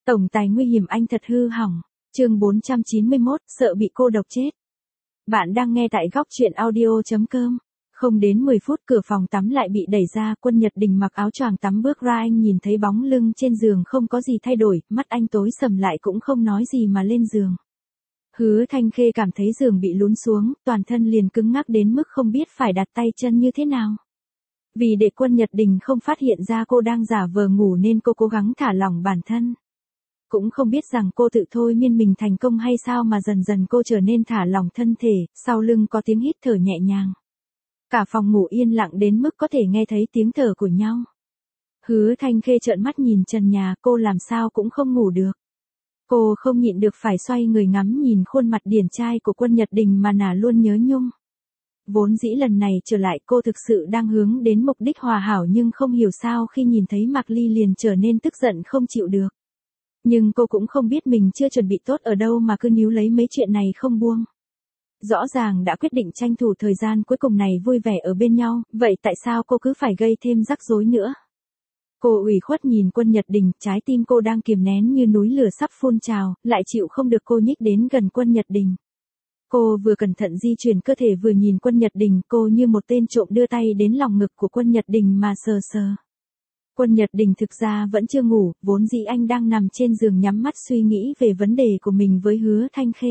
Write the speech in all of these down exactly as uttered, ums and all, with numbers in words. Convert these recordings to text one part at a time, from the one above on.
Tổng tài nguy hiểm anh thật hư hỏng. Chương bốn trăm chín mươi mốt, sợ bị cô độc chết. Bạn đang nghe tại góc truyện audio chấm com. Không đến mười phút cửa phòng tắm lại bị đẩy ra, Quân Nhật Đình mặc áo choàng tắm bước ra, anh nhìn thấy bóng lưng trên giường không có gì thay đổi, mắt anh tối sầm lại cũng không nói gì mà lên giường. Hứa Thanh Khê cảm thấy giường bị lún xuống, toàn thân liền cứng ngắc đến mức không biết phải đặt tay chân như thế nào. Vì để Quân Nhật Đình không phát hiện ra cô đang giả vờ ngủ nên cô cố gắng thả lỏng bản thân. Cũng không biết rằng cô tự thôi miên mình thành công hay sao mà dần dần cô trở nên thả lỏng thân thể, sau lưng có tiếng hít thở nhẹ nhàng. Cả phòng ngủ yên lặng đến mức có thể nghe thấy tiếng thở của nhau. Hứa Thanh Khê trợn mắt nhìn trần nhà, cô làm sao cũng không ngủ được. Cô không nhịn được phải xoay người ngắm nhìn khuôn mặt điển trai của Quân Nhật Đình mà nả luôn nhớ nhung. Vốn dĩ lần này trở lại cô thực sự đang hướng đến mục đích hòa hảo, nhưng không hiểu sao khi nhìn thấy Mạc Ly liền trở nên tức giận không chịu được. Nhưng cô cũng không biết mình chưa chuẩn bị tốt ở đâu mà cứ níu lấy mấy chuyện này không buông. Rõ ràng đã quyết định tranh thủ thời gian cuối cùng này vui vẻ ở bên nhau, vậy tại sao cô cứ phải gây thêm rắc rối nữa? Cô ủy khuất nhìn Quân Nhật Đình, trái tim cô đang kiềm nén như núi lửa sắp phun trào, lại chịu không được cô nhích đến gần Quân Nhật Đình. Cô vừa cẩn thận di chuyển cơ thể vừa nhìn Quân Nhật Đình, cô như một tên trộm đưa tay đến lòng ngực của Quân Nhật Đình mà sờ sờ. Quân Nhật Đình thực ra vẫn chưa ngủ, vốn dĩ anh đang nằm trên giường nhắm mắt suy nghĩ về vấn đề của mình với Hứa Thanh Khê.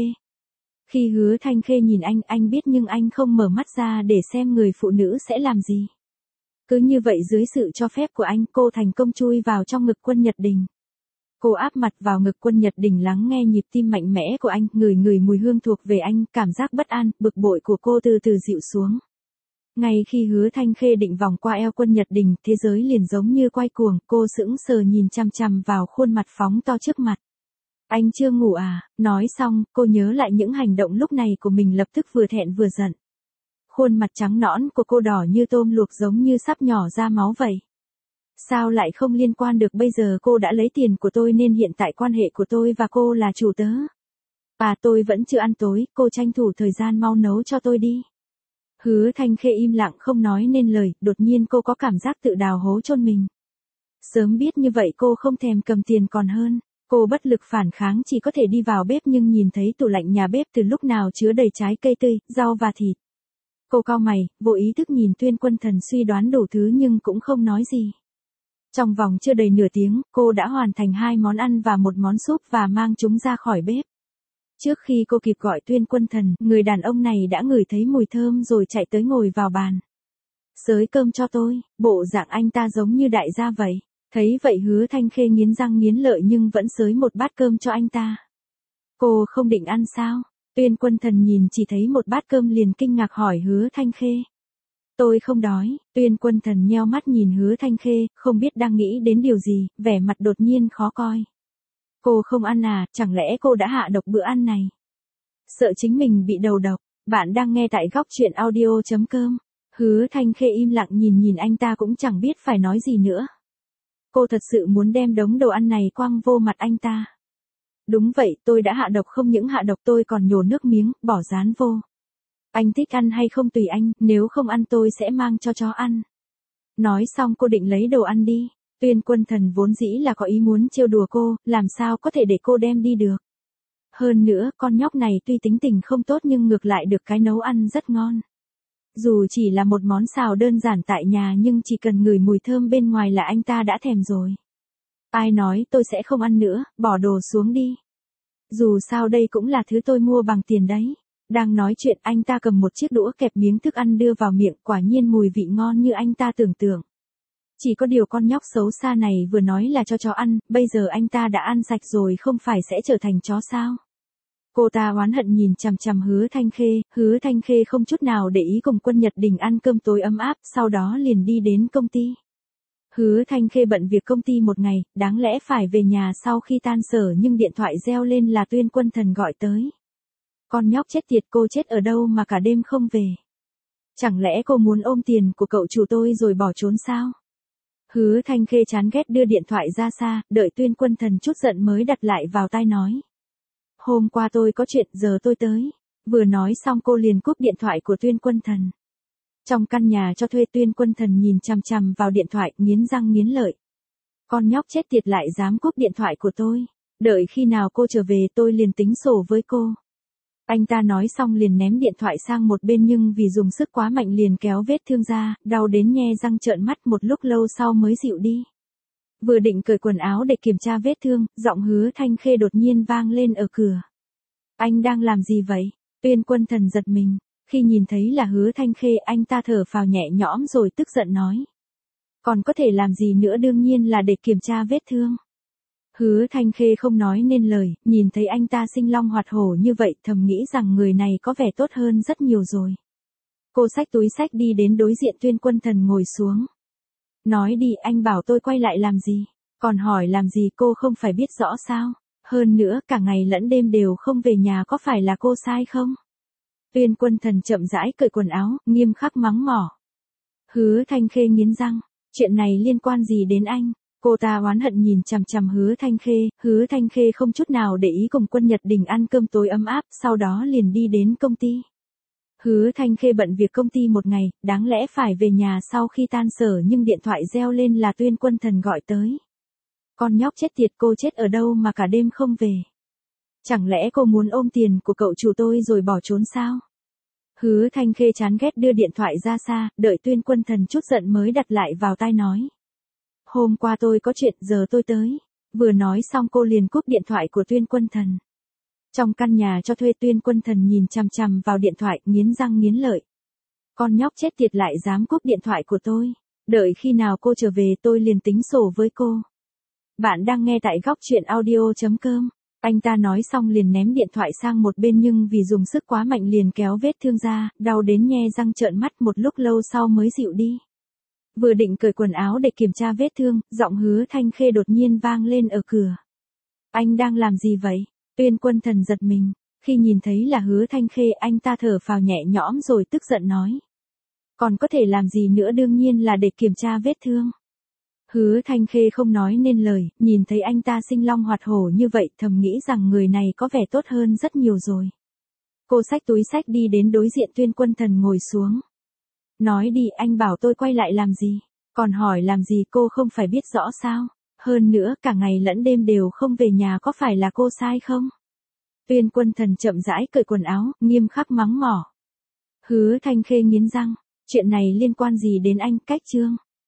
Khi Hứa Thanh Khê nhìn anh, anh biết nhưng anh không mở mắt ra để xem người phụ nữ sẽ làm gì. Cứ như vậy dưới sự cho phép của anh, cô thành công chui vào trong ngực Quân Nhật Đình. Cô áp mặt vào ngực Quân Nhật Đình lắng nghe nhịp tim mạnh mẽ của anh, ngửi ngửi mùi hương thuộc về anh, cảm giác bất an, bực bội của cô từ từ dịu xuống. Ngay khi Hứa Thanh Khê định vòng qua eo Quân Nhật Đình, thế giới liền giống như quay cuồng, cô sững sờ nhìn chằm chằm vào khuôn mặt phóng to trước mặt. Anh chưa ngủ à? Nói xong, cô nhớ lại những hành động lúc này của mình, lập tức vừa thẹn vừa giận. Khuôn mặt trắng nõn của cô đỏ như tôm luộc, giống như sắp nhỏ ra máu vậy. Sao lại không liên quan được, bây giờ cô đã lấy tiền của tôi nên hiện tại quan hệ của tôi và cô là chủ tớ. À, tôi vẫn chưa ăn tối, cô tranh thủ thời gian mau nấu cho tôi đi. Hứa Thanh Khê im lặng không nói nên lời, đột nhiên cô có cảm giác tự đào hố chôn mình. Sớm biết như vậy cô không thèm cầm tiền còn hơn. Cô bất lực phản kháng, chỉ có thể đi vào bếp, nhưng nhìn thấy tủ lạnh nhà bếp từ lúc nào chứa đầy trái cây tươi, rau và thịt. Cô cau mày, vô ý thức nhìn Tuyên Quân Thần, suy đoán đủ thứ nhưng cũng không nói gì. Trong vòng chưa đầy nửa tiếng, cô đã hoàn thành hai món ăn và một món súp và mang chúng ra khỏi bếp. Trước khi cô kịp gọi Tuyên Quân Thần, người đàn ông này đã ngửi thấy mùi thơm rồi chạy tới ngồi vào bàn. Xới cơm cho tôi, bộ dạng anh ta giống như đại gia vậy. Thấy vậy Hứa Thanh Khê nghiến răng nghiến lợi nhưng vẫn xới một bát cơm cho anh ta. Cô không định ăn sao? Tuyên Quân Thần nhìn chỉ thấy một bát cơm liền kinh ngạc hỏi Hứa Thanh Khê. Tôi không đói. Tuyên Quân Thần nheo mắt nhìn Hứa Thanh Khê, không biết đang nghĩ đến điều gì, vẻ mặt đột nhiên khó coi. Cô không ăn à, chẳng lẽ cô đã hạ độc bữa ăn này? Sợ chính mình bị đầu độc. Bạn đang nghe tại góc truyện audio chấm com. Hứa Thanh Khê im lặng nhìn nhìn anh ta cũng chẳng biết phải nói gì nữa. Cô thật sự muốn đem đống đồ ăn này quăng vô mặt anh ta. Đúng vậy, tôi đã hạ độc, không những hạ độc tôi còn nhổ nước miếng, bỏ rán vô. Anh thích ăn hay không tùy anh, nếu không ăn tôi sẽ mang cho chó ăn. Nói xong cô định lấy đồ ăn đi. Tuyên Quân Thần vốn dĩ là có ý muốn trêu đùa cô, làm sao có thể để cô đem đi được. Hơn nữa, con nhóc này tuy tính tình không tốt nhưng ngược lại được cái nấu ăn rất ngon. Dù chỉ là một món xào đơn giản tại nhà nhưng chỉ cần ngửi mùi thơm bên ngoài là anh ta đã thèm rồi. Ai nói tôi sẽ không ăn nữa, bỏ đồ xuống đi. Dù sao đây cũng là thứ tôi mua bằng tiền đấy. Đang nói chuyện anh ta cầm một chiếc đũa kẹp miếng thức ăn đưa vào miệng, quả nhiên mùi vị ngon như anh ta tưởng tượng. Chỉ có điều con nhóc xấu xa này vừa nói là cho chó ăn, bây giờ anh ta đã ăn sạch rồi, không phải sẽ trở thành chó sao? Cô ta oán hận nhìn chằm chằm Hứa Thanh Khê, Hứa Thanh Khê không chút nào để ý cùng Quân Nhật Đình ăn cơm tối ấm áp, sau đó liền đi đến công ty. Hứa Thanh Khê bận việc công ty một ngày, đáng lẽ phải về nhà sau khi tan sở nhưng điện thoại reo lên là Tuyên Quân Thần gọi tới. Con nhóc chết tiệt, cô chết ở đâu mà cả đêm không về? Chẳng lẽ cô muốn ôm tiền của cậu chủ tôi rồi bỏ trốn sao? Hứa Thanh Khê chán ghét đưa điện thoại ra xa, đợi Tuyên Quân Thần chút giận mới đặt lại vào tai nói. Hôm qua tôi có chuyện, giờ tôi tới. Vừa nói xong cô liền cúp điện thoại của Tuyên Quân Thần. Trong căn nhà cho thuê, Tuyên Quân Thần nhìn chằm chằm vào điện thoại, nghiến răng nghiến lợi. Con nhóc chết tiệt lại dám cúp điện thoại của tôi. Đợi khi nào cô trở về tôi liền tính sổ với cô. Anh ta nói xong liền ném điện thoại sang một bên nhưng vì dùng sức quá mạnh liền kéo vết thương ra, đau đến nhe răng trợn mắt một lúc lâu sau mới dịu đi. Vừa định cởi quần áo để kiểm tra vết thương, giọng Hứa Thanh Khê đột nhiên vang lên ở cửa. Anh đang làm gì vậy? Tuyên Quân Thần giật mình. Khi nhìn thấy là Hứa Thanh Khê anh ta thở phào nhẹ nhõm rồi tức giận nói. Còn có thể làm gì nữa, đương nhiên là để kiểm tra vết thương. Hứa Thanh Khê không nói nên lời, nhìn thấy anh ta sinh long hoạt hổ như vậy thầm nghĩ rằng người này có vẻ tốt hơn rất nhiều rồi. Cô xách túi xách đi đến đối diện Tuyên Quân Thần ngồi xuống. Nói đi, anh bảo tôi quay lại làm gì? Còn hỏi làm gì, cô không phải biết rõ sao? Hơn nữa cả ngày lẫn đêm đều không về nhà, có phải là cô sai không? Tuyên Quân Thần chậm rãi cởi quần áo, nghiêm khắc mắng mỏ. Hứa Thanh Khê nghiến răng, chuyện này liên quan gì đến anh? Cô ta oán hận nhìn chằm chằm Hứa Thanh Khê, Hứa Thanh Khê không chút nào để ý cùng Quân Nhật Đình ăn cơm tối ấm áp, sau đó liền đi đến công ty. Hứa Thanh Khê bận việc công ty một ngày, đáng lẽ phải về nhà sau khi tan sở nhưng điện thoại reo lên là Tuyên Quân Thần gọi tới. Con nhóc chết tiệt, cô chết ở đâu mà cả đêm không về? Chẳng lẽ cô muốn ôm tiền của cậu chủ tôi rồi bỏ trốn sao? Hứa Thanh Khê chán ghét đưa điện thoại ra xa, đợi Tuyên Quân Thần chút giận mới đặt lại vào tai nói. Hôm qua tôi có chuyện, giờ tôi tới. Vừa nói xong cô liền cúp điện thoại của Tuyên Quân Thần. Trong căn nhà cho thuê, Tuyên Quân Thần nhìn chằm chằm vào điện thoại, nghiến răng nghiến lợi. Con nhóc chết tiệt lại dám cúp điện thoại của tôi. Đợi khi nào cô trở về tôi liền tính sổ với cô. Bạn đang nghe tại góc truyện audio chấm com. Anh ta nói xong liền ném điện thoại sang một bên nhưng vì dùng sức quá mạnh liền kéo vết thương ra, đau đến nhe răng trợn mắt một lúc lâu sau mới dịu đi. Vừa định cởi quần áo để kiểm tra vết thương, giọng Hứa Thanh Khê đột nhiên vang lên ở cửa. Anh đang làm gì vậy? Tuyên Quân Thần giật mình. Khi nhìn thấy là Hứa Thanh Khê anh ta thở phào nhẹ nhõm rồi tức giận nói. Còn có thể làm gì nữa, đương nhiên là để kiểm tra vết thương. Hứa Thanh Khê không nói nên lời, nhìn thấy anh ta sinh long hoạt hổ như vậy thầm nghĩ rằng người này có vẻ tốt hơn rất nhiều rồi. Cô xách túi xách đi đến đối diện Tuyên Quân Thần ngồi xuống. Nói đi, anh bảo tôi quay lại làm gì? Còn hỏi làm gì, cô không phải biết rõ sao? Hơn nữa cả ngày lẫn đêm đều không về nhà, có phải là cô sai không? Tuyên Quân Thần chậm rãi cởi quần áo, nghiêm khắc mắng mỏ. Hứa Thanh Khê nghiến răng, chuyện này liên quan gì đến anh? Cách chương.